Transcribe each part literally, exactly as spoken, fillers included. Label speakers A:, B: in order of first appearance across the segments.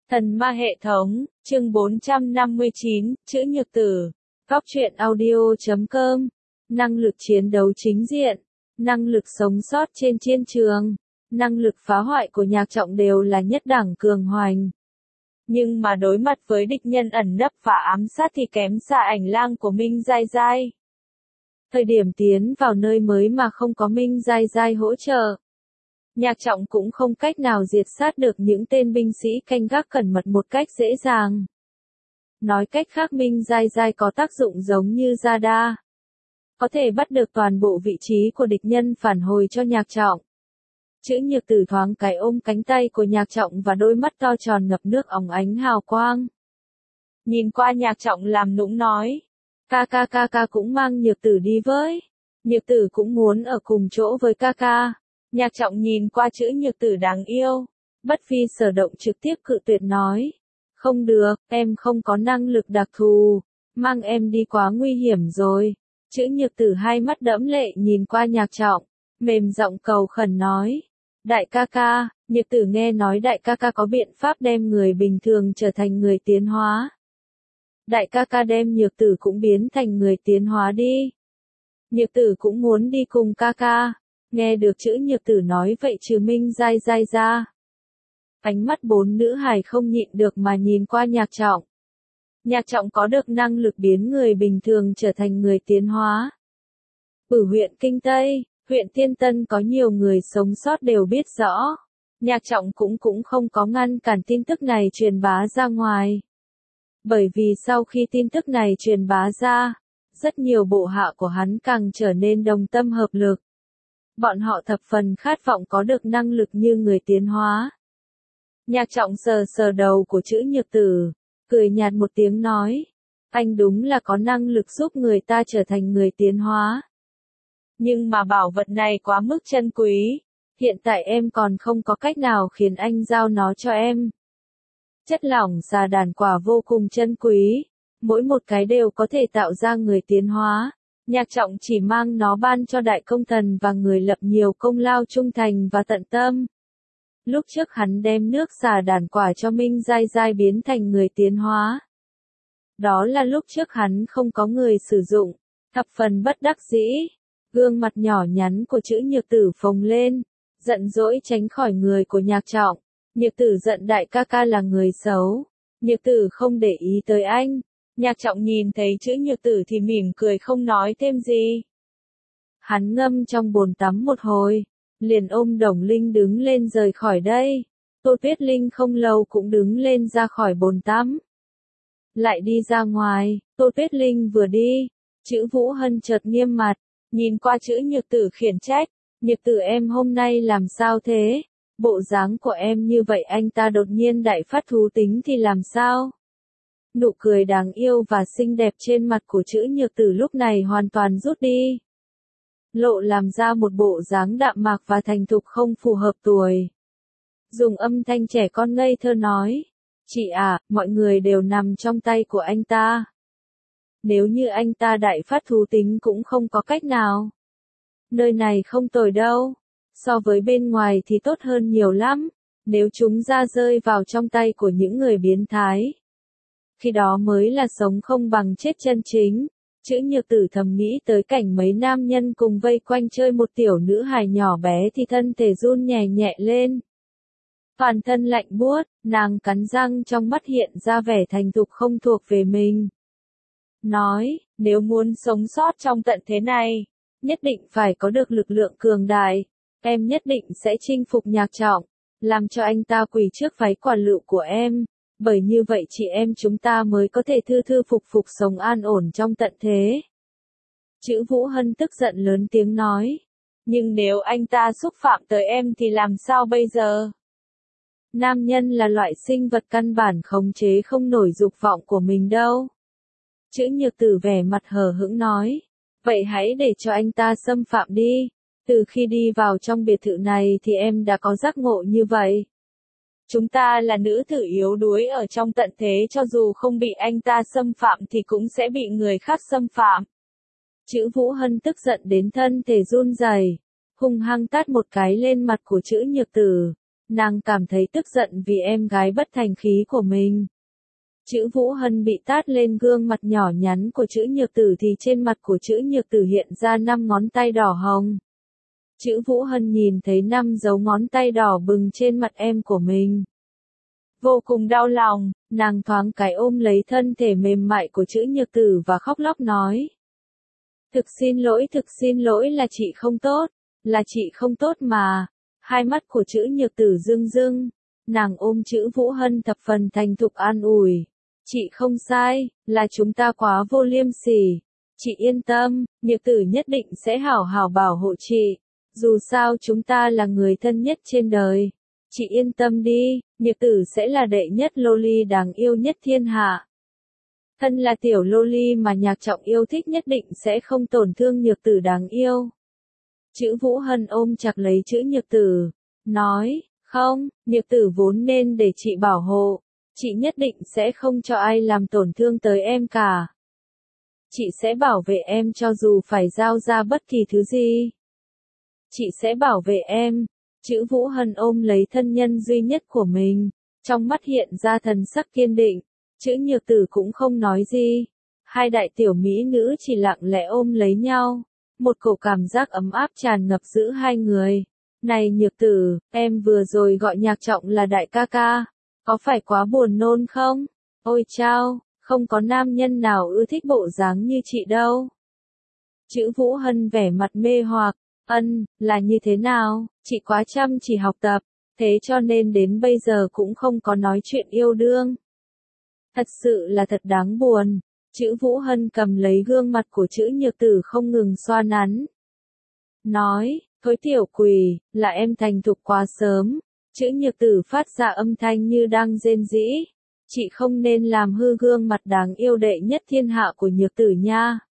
A: Thần ma hệ thống, chương bốn trăm năm mươi chín, chữ nhược tử. Góc truyện audio chấm com. Năng lực chiến đấu chính diện, năng lực sống sót trên chiến trường, năng lực phá hoại của Nhạc Trọng đều là nhất đẳng cường hoành. Nhưng mà đối mặt với địch nhân ẩn nấp và ám sát thì kém xa Ảnh Lang của Minh Giai Giai. Thời điểm tiến vào nơi mới mà không có Minh Giai Giai hỗ trợ, Nhạc Trọng cũng không cách nào diệt sát được những tên binh sĩ canh gác cẩn mật một cách dễ dàng. Nói cách khác, Minh Giai Giai có tác dụng giống như Radar, có thể bắt được toàn bộ vị trí của địch nhân phản hồi cho Nhạc Trọng. Chữ nhược tử thoáng cái ôm cánh tay của Nhạc Trọng và đôi mắt to tròn ngập nước óng ánh hào quang. Nhìn qua Nhạc Trọng làm nũng nói, ca ca ca ca cũng mang nhược tử đi với. Nhược tử cũng muốn ở cùng chỗ với ca ca. Nhạc Trọng nhìn qua chữ nhược tử đáng yêu, bất phi sở động trực tiếp cự tuyệt nói, không được, em không có năng lực đặc thù, mang em đi quá nguy hiểm rồi. Chữ nhược tử hai mắt đẫm lệ nhìn qua Nhạc Trọng, mềm giọng cầu khẩn nói, đại ca ca. Nhược tử nghe nói đại ca ca có biện pháp đem người bình thường trở thành người tiến hóa. Đại ca ca đem nhược tử cũng biến thành người tiến hóa đi. Nhược tử cũng muốn đi cùng ca ca. Nghe được chữ nhược tử nói vậy trừ Minh Giai Giai ra, ánh mắt bốn nữ hài không nhịn được mà nhìn qua Nhạc Trọng. Nhạc Trọng có được năng lực biến người bình thường trở thành người tiến hóa. Ở huyện Kinh Tây, huyện Thiên Tân có nhiều người sống sót đều biết rõ. Nhạc Trọng cũng cũng không có ngăn cản tin tức này truyền bá ra ngoài. Bởi vì sau khi tin tức này truyền bá ra, rất nhiều bộ hạ của hắn càng trở nên đồng tâm hợp lực. Bọn họ thập phần khát vọng có được năng lực như người tiến hóa. Nhạc Trọng sờ sờ đầu của chữ nhược tử, cười nhạt một tiếng nói, anh đúng là có năng lực giúp người ta trở thành người tiến hóa. Nhưng mà bảo vật này quá mức chân quý, hiện tại em còn không có cách nào khiến anh giao nó cho em. Chất lỏng xà đàn quả vô cùng chân quý, mỗi một cái đều có thể tạo ra người tiến hóa. Nhạc Trọng chỉ mang nó ban cho đại công thần và người lập nhiều công lao trung thành và tận tâm. Lúc trước hắn đem nước xà đàn quả cho Minh Giai Giai biến thành người tiến hóa. Đó là lúc trước hắn không có người sử dụng, thập phần bất đắc dĩ. Gương mặt nhỏ nhắn của chữ nhược tử phồng lên, giận dỗi tránh khỏi người của Nhạc Trọng. Nhược tử giận đại ca ca là người xấu. Nhược tử không để ý tới anh. Nhạc Trọng nhìn thấy chữ nhược tử thì mỉm cười không nói thêm gì. Hắn ngâm trong bồn tắm một hồi, liền ôm Đồng Linh đứng lên rời khỏi đây. Tô Tuyết Linh không lâu cũng đứng lên ra khỏi bồn tắm. Lại đi ra ngoài, Tô Tuyết Linh vừa đi, chữ Vũ Hân chợt nghiêm mặt, nhìn qua chữ nhược tử khiển trách, nhược tử em hôm nay làm sao thế? Bộ dáng của em như vậy anh ta đột nhiên đại phát thú tính thì làm sao? Nụ cười đáng yêu và xinh đẹp trên mặt của chữ nhược tử lúc này hoàn toàn rút đi. Lộ làm ra một bộ dáng đạm mạc và thành thục không phù hợp tuổi. Dùng âm thanh trẻ con ngây thơ nói, chị à, mọi người đều nằm trong tay của anh ta. Nếu như anh ta đại phát thú tính cũng không có cách nào. Nơi này không tồi đâu. So với bên ngoài thì tốt hơn nhiều lắm. Nếu chúng ra rơi vào trong tay của những người biến thái, khi đó mới là sống không bằng chết chân chính. Chữ nhược tử thầm nghĩ tới cảnh mấy nam nhân cùng vây quanh chơi một tiểu nữ hài nhỏ bé thì thân thể run nhẹ nhẹ lên. Toàn thân lạnh buốt, nàng cắn răng trong mắt hiện ra vẻ thành thục không thuộc về mình. Nói, nếu muốn sống sót trong tận thế này, nhất định phải có được lực lượng cường đại. Em nhất định sẽ chinh phục Nhạc Trọng, làm cho anh ta quỳ trước váy quả lựu của em. Bởi như vậy chị em chúng ta mới có thể thư thư phục phục sống an ổn trong tận thế. Chữ Vũ Hân tức giận lớn tiếng nói. Nhưng nếu anh ta xúc phạm tới em thì làm sao bây giờ? Nam nhân là loại sinh vật căn bản khống chế không nổi dục vọng của mình đâu. Chữ nhược tử vẻ mặt hờ hững nói. Vậy hãy để cho anh ta xâm phạm đi. Từ khi đi vào trong biệt thự này thì em đã có giác ngộ như vậy. Chúng ta là nữ tử yếu đuối ở trong tận thế, cho dù không bị anh ta xâm phạm thì cũng sẽ bị người khác xâm phạm. Chữ Vũ Hân tức giận đến thân thể run rẩy, hung hăng tát một cái lên mặt của chữ nhược tử. Nàng cảm thấy tức giận vì em gái bất thành khí của mình. Chữ Vũ Hân bị tát lên gương mặt nhỏ nhắn của chữ Nhược Tử thì trên mặt của chữ Nhược Tử hiện ra năm ngón tay đỏ hồng. Chữ Vũ Hân nhìn thấy năm dấu ngón tay đỏ bừng trên mặt em của mình. Vô cùng đau lòng, nàng thoáng cái ôm lấy thân thể mềm mại của chữ Nhược Tử và khóc lóc nói. Thực xin lỗi, thực xin lỗi là chị không tốt, là chị không tốt mà. Hai mắt của chữ Nhược Tử rưng rưng, nàng ôm chữ Vũ Hân thập phần thành thục an ủi. Chị không sai, là chúng ta quá vô liêm sỉ. Chị yên tâm, Nhược Tử nhất định sẽ hảo hảo bảo hộ chị. Dù sao chúng ta là người thân nhất trên đời. Chị yên tâm đi, Nhược Tử sẽ là đệ nhất loli đáng yêu nhất thiên hạ. Thân là tiểu loli mà Nhạc Trọng yêu thích nhất định sẽ không tổn thương Nhược Tử đáng yêu. Chữ Vũ Hân ôm chặt lấy chữ Nhược Tử, nói, không, Nhược Tử vốn nên để chị bảo hộ. Chị nhất định sẽ không cho ai làm tổn thương tới em cả. Chị sẽ bảo vệ em cho dù phải giao ra bất kỳ thứ gì. Chị sẽ bảo vệ em. Chữ Vũ Hân ôm lấy thân nhân duy nhất của mình, trong mắt hiện ra thần sắc kiên định. Chữ Nhược Tử cũng không nói gì. Hai đại tiểu mỹ nữ chỉ lặng lẽ ôm lấy nhau. Một cổ cảm giác ấm áp tràn ngập giữa hai người. Này Nhược Tử, em vừa rồi gọi Nhạc Trọng là đại ca ca. Có phải quá buồn nôn không? Ôi chao, không có nam nhân nào ưa thích bộ dáng như chị đâu. Chữ Vũ Hân vẻ mặt mê hoặc, ân, là như thế nào, chị quá chăm chỉ học tập, thế cho nên đến bây giờ cũng không có nói chuyện yêu đương. Thật sự là thật đáng buồn. Chữ Vũ Hân cầm lấy gương mặt của chữ Nhược Tử không ngừng xoa nắn. Nói, thôi tiểu quỷ, là em thành thục quá sớm. Chữ Nhược Tử phát ra âm thanh như đang rên rỉ. Chị không nên làm hư gương mặt đáng yêu đệ nhất thiên hạ của Nhược Tử nha.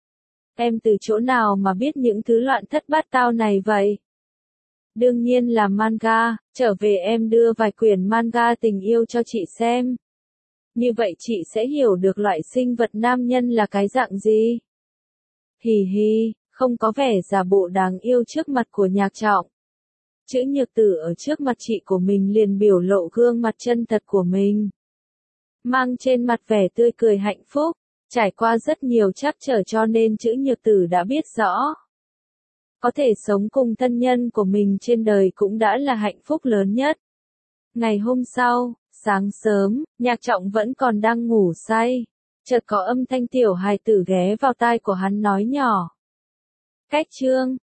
A: Em từ chỗ nào mà biết những thứ loạn thất bát tao này vậy? Đương nhiên là manga, trở về em đưa vài quyển manga tình yêu cho chị xem. Như vậy chị sẽ hiểu được loại sinh vật nam nhân là cái dạng gì. Hì hì, không có vẻ giả bộ đáng yêu trước mặt của Nhạc Trọng. Chữ Nhược Tử ở trước mặt chị của mình liền biểu lộ gương mặt chân thật của mình. Mang trên mặt vẻ tươi cười hạnh phúc, trải qua rất nhiều trắc trở cho nên chữ Nhược Tử đã biết rõ. Có thể sống cùng thân nhân của mình trên đời cũng đã là hạnh phúc lớn nhất. Ngày hôm sau, sáng sớm, Nhạc Trọng vẫn còn đang ngủ say. Chợt có âm thanh tiểu hài tử ghé vào tai của hắn nói nhỏ. Cách chương,